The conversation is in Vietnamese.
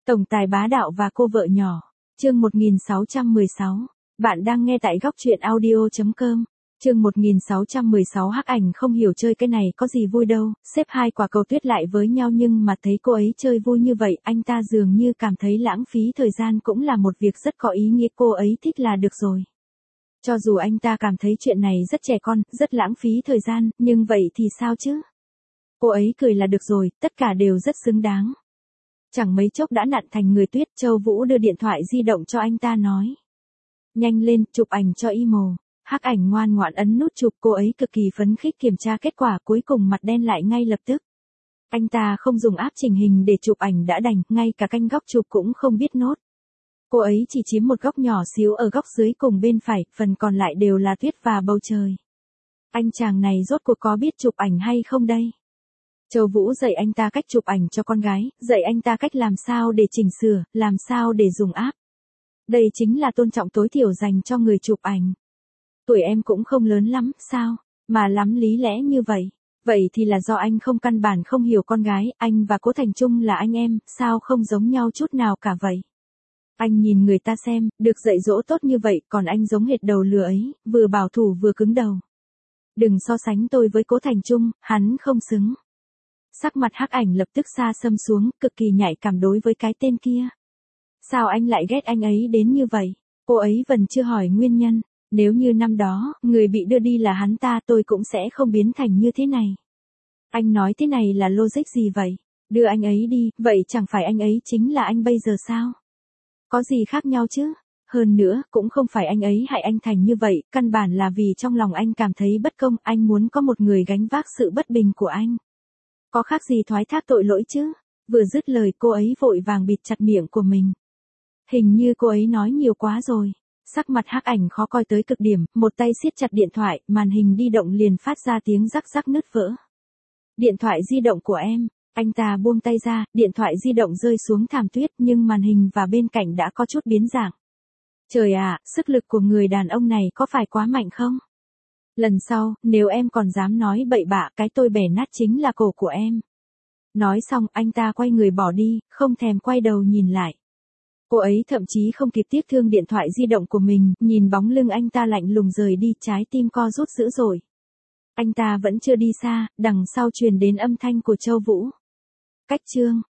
Tổng tài bá đạo và cô vợ nhỏ. Chương 1616. Bạn đang nghe tại góc truyện audio.com. Chương 1616. Hắc Ảnh không hiểu chơi cái này có gì vui đâu, xếp hai quả cầu tuyết lại với nhau nhưng mà thấy cô ấy chơi vui như vậy, anh ta dường như cảm thấy lãng phí thời gian cũng là một việc rất có ý nghĩa, cô ấy thích là được rồi. Cho dù anh ta cảm thấy chuyện này rất trẻ con, rất lãng phí thời gian, nhưng vậy thì sao chứ? Cô ấy cười là được rồi, tất cả đều rất xứng đáng. Chẳng mấy chốc đã nặn thành người tuyết. Châu Vũ đưa điện thoại di động cho anh ta nói. Nhanh lên, chụp ảnh cho emo. Hắc Ảnh ngoan ngoãn ấn nút chụp, cô ấy cực kỳ phấn khích kiểm tra kết quả, cuối cùng mặt đen lại ngay lập tức. Anh ta không dùng áp chỉnh hình để chụp ảnh đã đành, ngay cả canh góc chụp cũng không biết nốt. Cô ấy chỉ chiếm một góc nhỏ xíu ở góc dưới cùng bên phải, phần còn lại đều là tuyết và bầu trời. Anh chàng này rốt cuộc có biết chụp ảnh hay không đây? Châu Vũ dạy anh ta cách chụp ảnh cho con gái, dạy anh ta cách làm sao để chỉnh sửa, làm sao để dùng app. Đây chính là tôn trọng tối thiểu dành cho người chụp ảnh. Tuổi em cũng không lớn lắm, sao, mà lắm lý lẽ như vậy. Vậy thì là do anh không, căn bản không hiểu con gái, anh và Cố Thành Trung là anh em, sao không giống nhau chút nào cả vậy. Anh nhìn người ta xem, được dạy dỗ tốt như vậy, còn anh giống hệt đầu lừa ấy, vừa bảo thủ vừa cứng đầu. Đừng so sánh tôi với Cố Thành Trung, hắn không xứng. Sắc mặt Hắc Ảnh lập tức xa xăm xuống, cực kỳ nhạy cảm đối với cái tên kia. Sao anh lại ghét anh ấy đến như vậy? Cô ấy vẫn chưa hỏi nguyên nhân. Nếu như năm đó, người bị đưa đi là hắn ta, tôi cũng sẽ không biến thành như thế này. Anh nói thế này là logic gì vậy? Đưa anh ấy đi, vậy chẳng phải anh ấy chính là anh bây giờ sao? Có gì khác nhau chứ? Hơn nữa, cũng không phải anh ấy hại anh thành như vậy, căn bản là vì trong lòng anh cảm thấy bất công, anh muốn có một người gánh vác sự bất bình của anh. Có khác gì thoái thác tội lỗi chứ? Vừa dứt lời cô ấy vội vàng bịt chặt miệng của mình. Hình như cô ấy nói nhiều quá rồi. Sắc mặt Hắc Ảnh khó coi tới cực điểm, một tay siết chặt điện thoại, màn hình di động liền phát ra tiếng rắc rắc nứt vỡ. Điện thoại di động của em. Anh ta buông tay ra, điện thoại di động rơi xuống thảm tuyết nhưng màn hình và bên cạnh đã có chút biến dạng. Trời ạ, sức lực của người đàn ông này có phải quá mạnh không? Lần sau, nếu em còn dám nói bậy bạ, cái tôi bẻ nát chính là cổ của em. Nói xong, anh ta quay người bỏ đi, không thèm quay đầu nhìn lại. Cô ấy thậm chí không kịp tiếc thương điện thoại di động của mình, nhìn bóng lưng anh ta lạnh lùng rời đi, trái tim co rút dữ dội. Anh ta vẫn chưa đi xa, đằng sau truyền đến âm thanh của Châu Vũ. Cách chương.